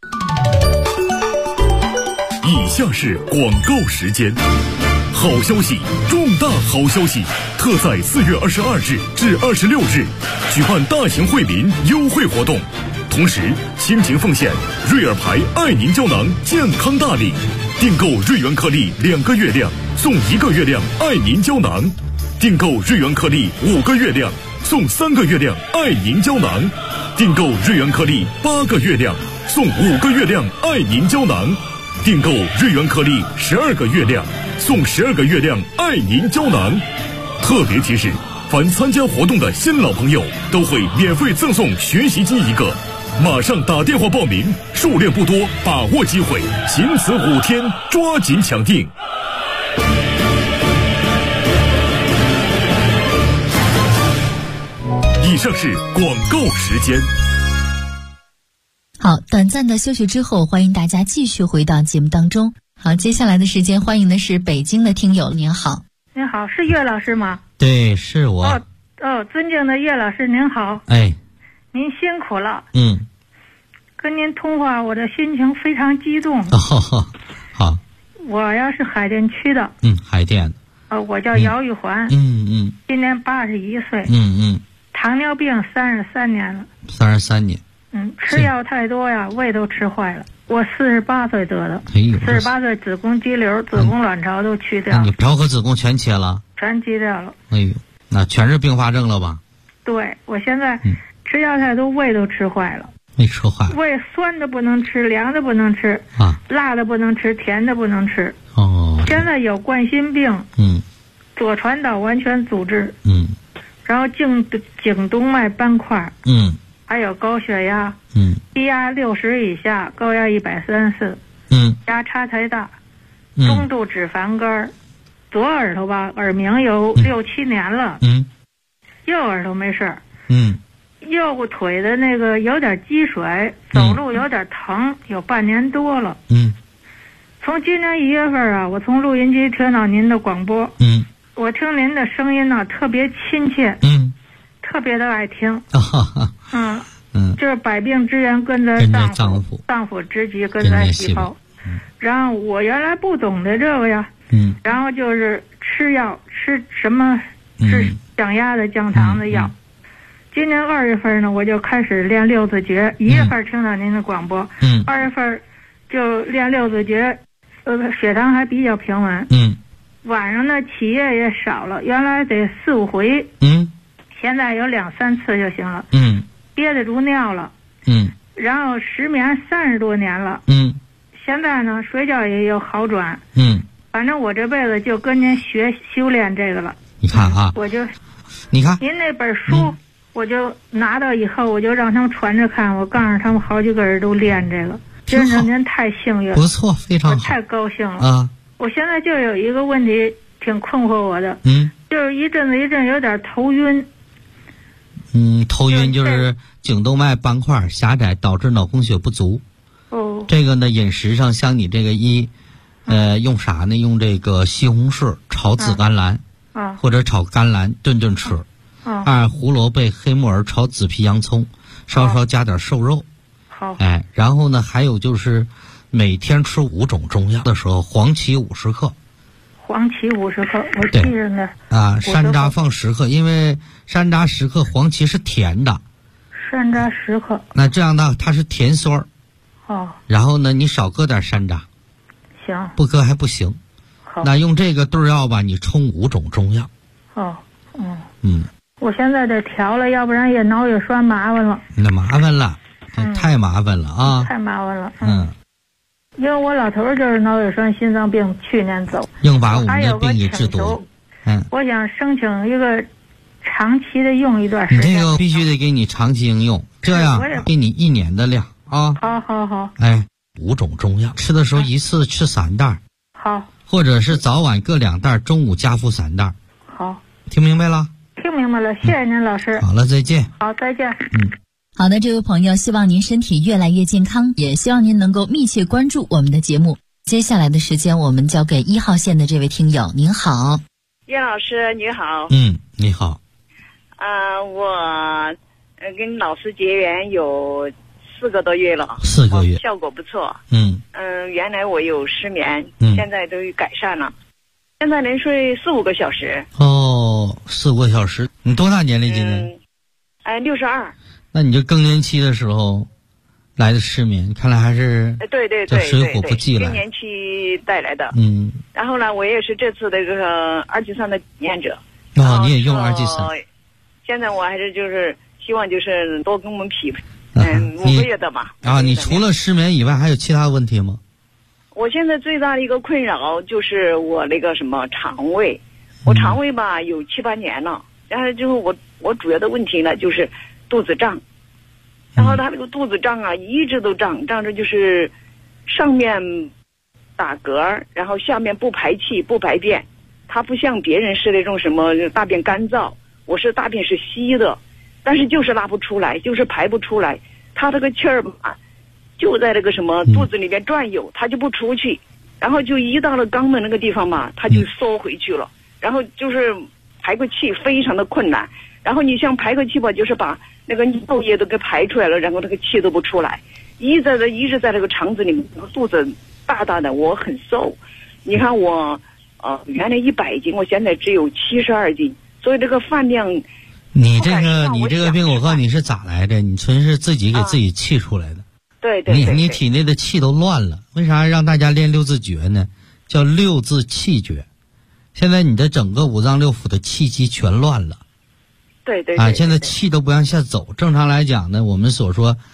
以下是广告时间。好消息，重大好消息！特在4月22日至26日举办大型惠民优惠活动，同时倾情奉献瑞尔牌爱宁胶囊健康大礼，订购瑞元颗粒2个月量送1个月量爱宁胶囊，订购瑞元颗粒5个月量送3个月量爱宁胶囊，订购瑞元颗粒8个月量送5个月量爱宁胶囊，订购瑞元颗粒12个月量送12个月亮爱宁胶囊。特别提示，凡参加活动的新老朋友都会免费赠送学习机1个，马上打电话报名，数量不多，把握机会，仅此5天，抓紧抢订。以上是广告时间。 好，短暂的休息之后，欢迎大家继续回到节目当中。好，接下来的时间欢迎的是北京的听友，您好。 您好，是岳老师吗？ 对，是我。 尊敬的岳老师您好。您辛苦了。跟您通话，我的心情非常激动。 好。 我呀是海淀区的。 海淀。 我叫姚玉环。今年81岁。糖尿病33年了。 33年。 吃药太多呀，胃都吃坏了。我48岁得的，48岁子宫肌瘤、子宫卵巢都去掉了。 你巢和子宫全切了？ 全切掉了。 那全是并发症了吧？ 对，我现在吃药太多，胃都吃坏了。 没吃坏。 胃酸的不能吃，凉的不能吃啊， 辣的不能吃，甜的不能吃。 哦。 现在有冠心病，左传导完全阻滞，然后颈动脉斑块，还有高血压，低压60以下，高压134，压差太大，中度脂肪肝，左耳朵吧耳鸣有6、7年了，右耳朵没事儿，右腿的那个有点积水，走路有点疼，有半年多了。从今年1月份啊，我从录音机听到您的广播，我听您的声音呢特别亲切，特别的爱听，就是百病之源根在脏腑，脏腑之疾根在细胞。然后我原来不懂得这个呀，然后就是吃药，吃什么吃降压的、降糖的药。今年2月份呢，我就开始练六字诀。1月份听到您的广播，2月份就练六字诀，血糖还比较平稳。晚上呢起夜也少了，原来得4、5回，现在有2、3次就行了。憋得住尿了。然后失眠30多年了。现在呢睡觉也有好转。反正我这辈子就跟您学修炼这个了。 你看啊， 我就， 你看您那本书，我就拿到以后，我就让他们传着看。我告诉他们好几个人都练这个，真是您太幸运了， 不错，非常好， 我太高兴了啊！ 我现在就有一个问题挺困惑我的，就是一阵有点头晕。 头晕就是颈动脉斑块狭窄导致脑供血不足。这个呢，饮食上像你这个用啥呢？用这个西红柿炒紫甘蓝，或者炒甘蓝顿吃。2胡萝卜、黑木耳炒紫皮洋葱，稍稍加点瘦肉。 好。 然后呢，还有就是每天吃5种中药的时候，黄芪50克。 黄芪50克，我记着呢。 山楂放10克，因为山楂10克，黄芪是甜的。 山楂10克。 那这样呢，它是甜酸。然后呢，你少搁点山楂。 行。 不搁还不行。 好。 那用这个对药吧，你冲5种中药。 我现在得调了，要不然也脑血栓麻烦了。 那麻烦了，太麻烦了啊！ 太麻烦了。因为我老头就是脑血栓、心脏病，去年走。 硬把我们的病给治多。 我想申请一个长期的用一段时间。 这个必须得给你长期应用，这样给你1年的量啊。 好。 5种中药，吃的时候一次吃3袋。 好。 或者是早晚各2袋，中午加服3袋。 好。 听明白了？ 听明白了，谢谢您老师。 好了，再见。 好，再见。 好的，这位朋友，希望您身体越来越健康，也希望您能够密切关注我们的节目。接下来的时间，我们交给1号线的这位听友。您好， 叶老师，你好。 你好。 我跟老师结缘有4个多月了 ，4个月， 效果不错。原来我有失眠，现在都改善了，现在能睡4、5个小时。 4、5个小时。你多大年龄今年 ？62。 那你这更年期的时候来的失眠，看来还是对， 水火不济了。 更年期带来的。然后呢，我也是这次的这个2级3的体验者。 你也用2级3。 现在我还是就是希望就是多跟我们匹配。5个月的嘛。 你除了失眠以外，还有其他问题吗？ 我现在最大的一个困扰就是我那个什么肠胃，我肠胃吧有7、8年了，然后就是我主要的问题呢就是肚子胀，然后他那个肚子胀啊，一直都胀着，就是上面打嗝，然后下面不排气不排便。他不像别人是那种什么大便干燥，我是大便是稀的，但是就是拉不出来，就是排不出来。他这个气儿吧就在那个什么肚子里面转悠，他就不出去，然后就一到了肛门那个地方嘛，他就缩回去了，然后就是排个气非常的困难。然后你像排个气吧，就是把那个尿液都给排出来了，然后那个气都不出来，一直在那个肠子里面，肚子大大的，我很瘦。你看我原来100斤，我现在只有72斤，所以这个饭量。 你这个病，我告诉你是咋来的？你纯是自己给自己气出来的。 对。 你体内的气都乱了，为啥让大家练6字诀呢？叫6字气诀。现在你的整个5脏6腑的气机全乱了。 对。 现在气都不让下走。正常来讲呢，我们所说，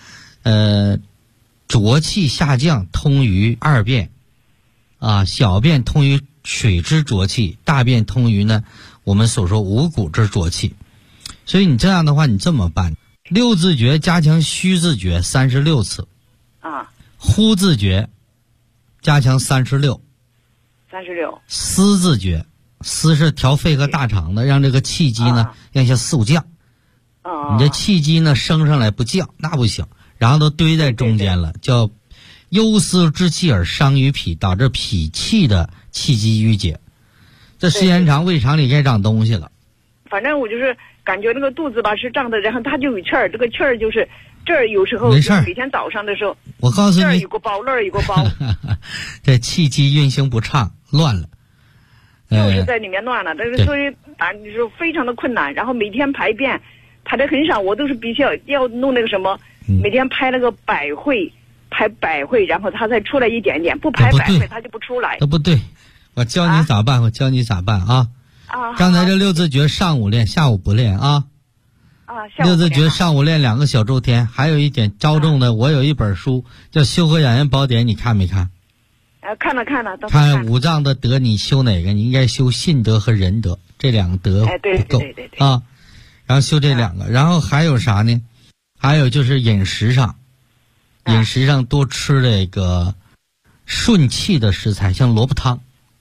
浊气下降通于二便，小便通于水之浊气，大便通于呢我们所说五谷之浊气。所以你这样的话，你这么办：6字诀加强虚字诀36次，呼字诀加强36，思字诀，思是调肺和大肠的，让这个气机呢让一下速降。你这气机呢升上来不降，那不行，然后都堆在中间了，叫忧思之气而伤于脾，导致脾气的气机郁结。这时间长，胃肠里该长东西了。 反正我就是感觉那个肚子吧是胀的，然后它就有气儿，这个气儿就是这儿有时候没事儿， 每天早上的时候， 我告诉你， 这儿有个包，那儿有个包， 这气机运行不畅，乱了。 就是在里面乱了，但是所以就是非常的困难。然后每天排便排的很少，我都是必须要弄那个什么，每天排那个百会，排百会，然后它才出来一点点，不排百会它就不出来。 都不对，我教你咋办，我教你咋办啊！刚才这6字诀上午练，下午不练啊。6字诀上午练2个小周天，还有一点着重的，我有一本书叫《修和养颜宝典》，你看没看？ 看了， 看五脏的德，你修哪个？你应该修信德和仁德，这2个德不够啊。然后修这2个，然后还有啥呢？还有就是饮食上多吃这个顺气的食材，像萝卜汤。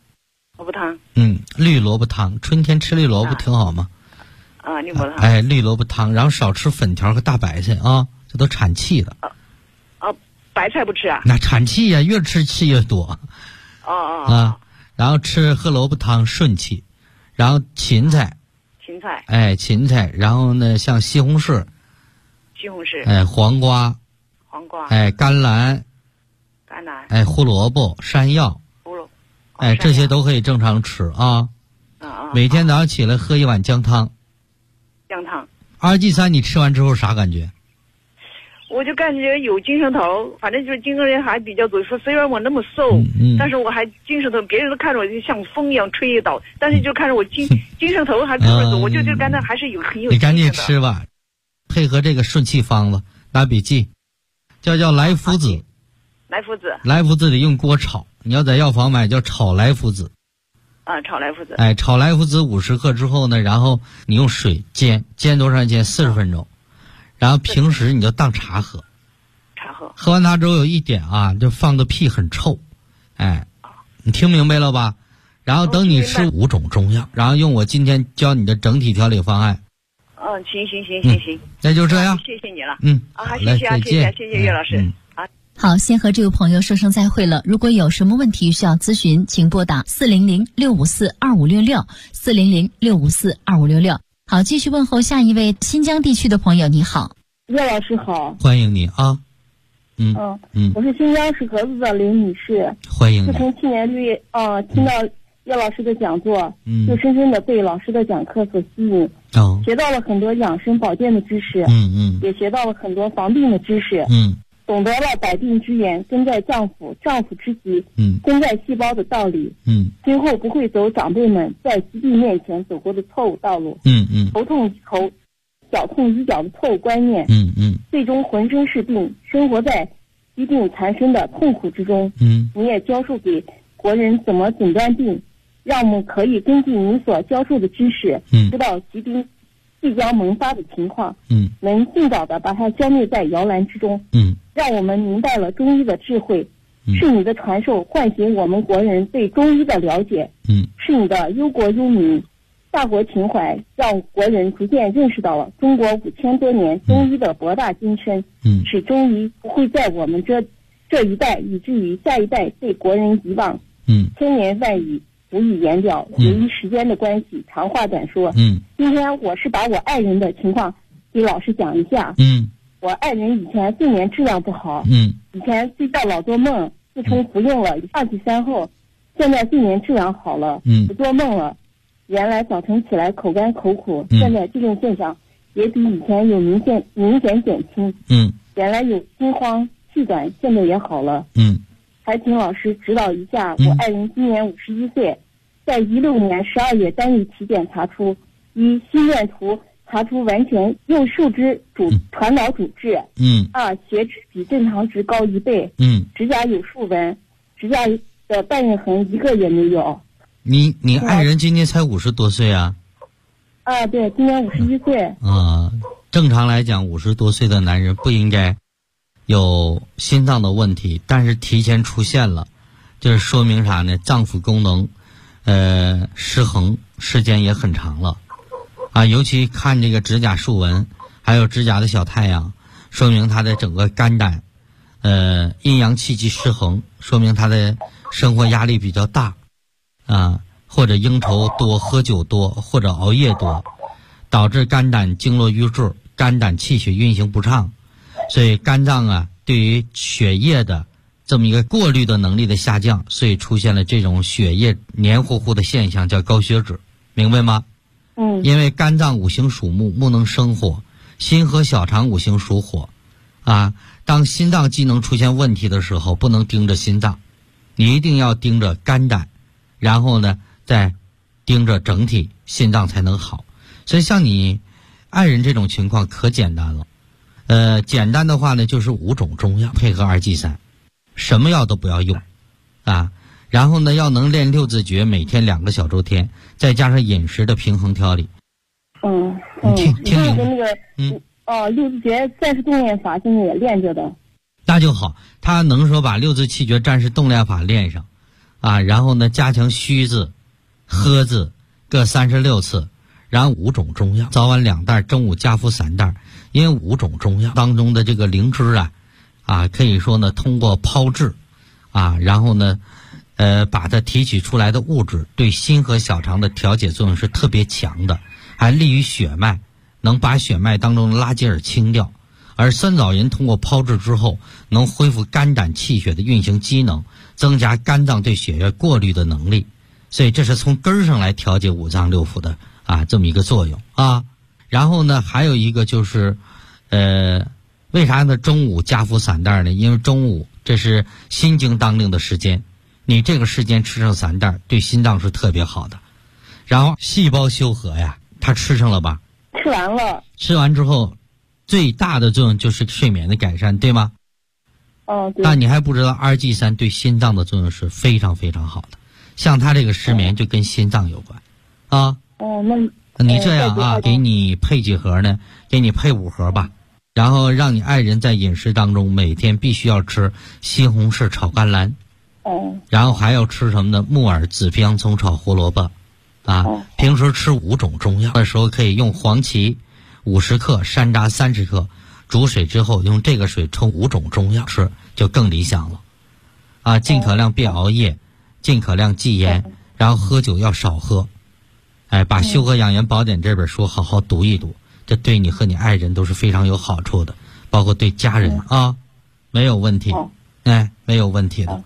绿萝卜汤，春天吃绿萝卜挺好吗？ 绿萝卜汤。 绿萝卜汤，然后少吃粉条和大白菜啊，这都产气的。 白菜不吃啊？ 那产气呀，越吃气越多。然后喝萝卜汤顺气，然后芹菜，然后呢像西红柿，黄瓜，甘蓝，胡萝卜、山药，这些都可以正常吃啊。每天早上起来喝1碗姜汤。2G3你吃完之后啥感觉？ 我就感觉有精神头，反正就是精神还比较足。说虽然我那么瘦，但是我还精神头，别人都看着我就像风一样吹一倒，但是就看着我精神头还特别足，我就感觉还是很有。 你赶紧吃吧，配合这个顺气方子，拿笔记，叫来福子。来福子得用锅炒，你要在药房买叫炒来福子。 炒来福子。 炒来福子50克之后呢，然后你用水煎多长时间？40分钟。然后平时你就当茶喝，喝完它之后有一点就放的屁很臭，你听明白了吧？然后等你吃5种中药，然后用我今天教你的整体调理方案。 行， 那就这样。 谢谢你了。 好嘞，再见。 谢谢岳老师。 好，先和这位朋友说声再会了。如果有什么问题需要咨询，请拨打400-654-2566 400-654-2566。好，继续问候下一位新疆地区的朋友。你好， 岳老师好， 欢迎你啊。 我是新疆市河子的林女士， 欢迎你。 自从去年6月听到岳老师的讲座，就深深的被老师的讲课所吸引，学到了很多养生保健的知识，也学到了很多防病的知识，懂得了百病之源根在脏腑，脏腑之疾根在细胞的道理，今后不会走长辈们在疾病面前走过的错误道路，头痛医头，脚痛医脚的错误观念，最终浑身是病，生活在疾病缠身的痛苦之中。你也教授给国人怎么诊断病，让我们可以根据你所教授的知识，知道疾病即将萌发的情况，能尽早的把它消灭在摇篮之中，让我们明白了中医的智慧，是你的传授唤醒我们国人对中医的了解，是你的忧国忧民大国情怀，让国人逐渐认识到了中国5000多年中医的博大精深，使中医不会在我们这一代以至于下一代被国人遗忘，千言万语无以言表，由于时间的关系，长话短说。今天我是把我爱人的情况给老师讲一下。我爱人以前睡眠质量不好，以前睡觉老做梦，自从服用了2G3后，现在睡眠质量好了，不做梦了。原来早晨起来口干口苦，现在这种现象也比以前有明显减轻。原来有心慌气短，现在也好了。还请老师指导一下，我爱人今年51岁，在16年12月单日体检查出一心电图查出完全右树枝传导阻滞。2血脂比正常值高1倍。指甲有竖纹，指甲的半月痕一个也没有。 你爱人今年才50多岁啊？ 对，今年51岁。 正常来讲50多岁的男人不应该有心脏的问题，但是提前出现了，就是说明啥呢？脏腑功能失衡时间也很长了尤其看这个指甲竖纹还有指甲的小太阳，说明他的整个肝胆阴阳气机失衡，说明他的生活压力比较大或者应酬多、喝酒多或者熬夜多，导致肝胆经络瘀滞，肝胆气血运行不畅，所以肝脏对于血液的这么一个过滤的能力的下降，所以出现了这种血液黏糊糊的现象，叫高血脂，明白吗？因为肝脏五行属木，木能生火，心和小肠五行属火当心脏机能出现问题的时候，不能盯着心脏，你一定要盯着肝胆，然后呢再盯着整体心脏才能好。所以像你爱人这种情况可简单了，简单的话呢就是5种中药配合2G3，什么药都不要用然后呢要能练6字诀，每天2个小周天，再加上饮食的平衡调理。你听那个6字诀暂时动练法现在也练着的。 那就好，他能说把6字气诀暂时动练法练上然后呢加强虚字喝字各36次，然后5种中药，早晚2袋，中午加服3袋。因为5种中药当中的这个灵芝可以说呢通过抛制然后呢把它提取出来的物质对心和小肠的调节作用是特别强的，还利于血脉，能把血脉当中的垃圾清掉。而酸枣仁通过抛制之后，能恢复肝胆气血的运行机能，增加肝脏对血液过滤的能力，所以这是从根儿上来调节5脏6腑的这么一个作用然后呢还有一个就是为啥呢中午加服3袋呢？因为中午这是心经当令的时间，你这个时间吃上3袋对心脏是特别好的。然后细胞修和它吃上了吧？ 吃完了。 吃完之后最大的作用就是睡眠的改善，对吗？ 对。 但你还不知道2G3对心脏的作用是非常非常好的，像他这个失眠就跟心脏有关那你这样给你配几盒呢？给你配5盒吧，然后让你爱人在饮食当中每天必须要吃西红柿炒甘蓝然后还要吃什么呢？木耳、紫皮洋葱炒胡萝卜平时吃5种中药的时候，可以用黄芪50克，山楂30克，煮水之后用这个水冲5种中药吃，就更理想了尽可量别熬夜，尽可量忌烟，然后喝酒要少喝。把《修和养颜宝典》这本书好好读一读，这对你和你爱人都是非常有好处的，包括对家人没有问题没有问题的。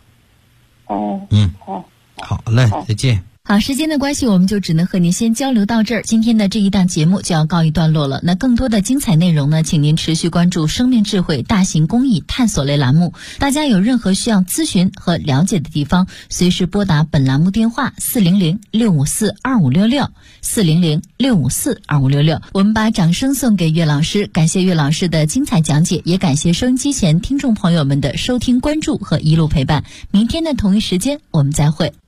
好嘞，再见。 好，时间的关系，我们就只能和您先交流到这儿。今天的这一档节目就要告一段落了。那更多的精彩内容呢，请您持续关注生命智慧大型公益探索类栏目。大家有任何需要咨询和了解的地方，随时拨打本栏目电话400-654-2566 400-654-2566。我们把掌声送给岳老师，感谢岳老师的精彩讲解，也感谢收音机前听众朋友们的收听关注和一路陪伴。明天的同一时间我们再会。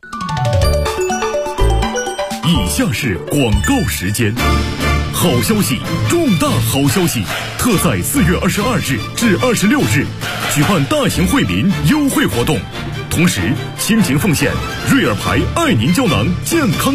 以下是广告时间。好消息，重大好消息！特在4月22日至26日举办大型惠民优惠活动，同时倾情奉献瑞尔牌爱宁胶囊健康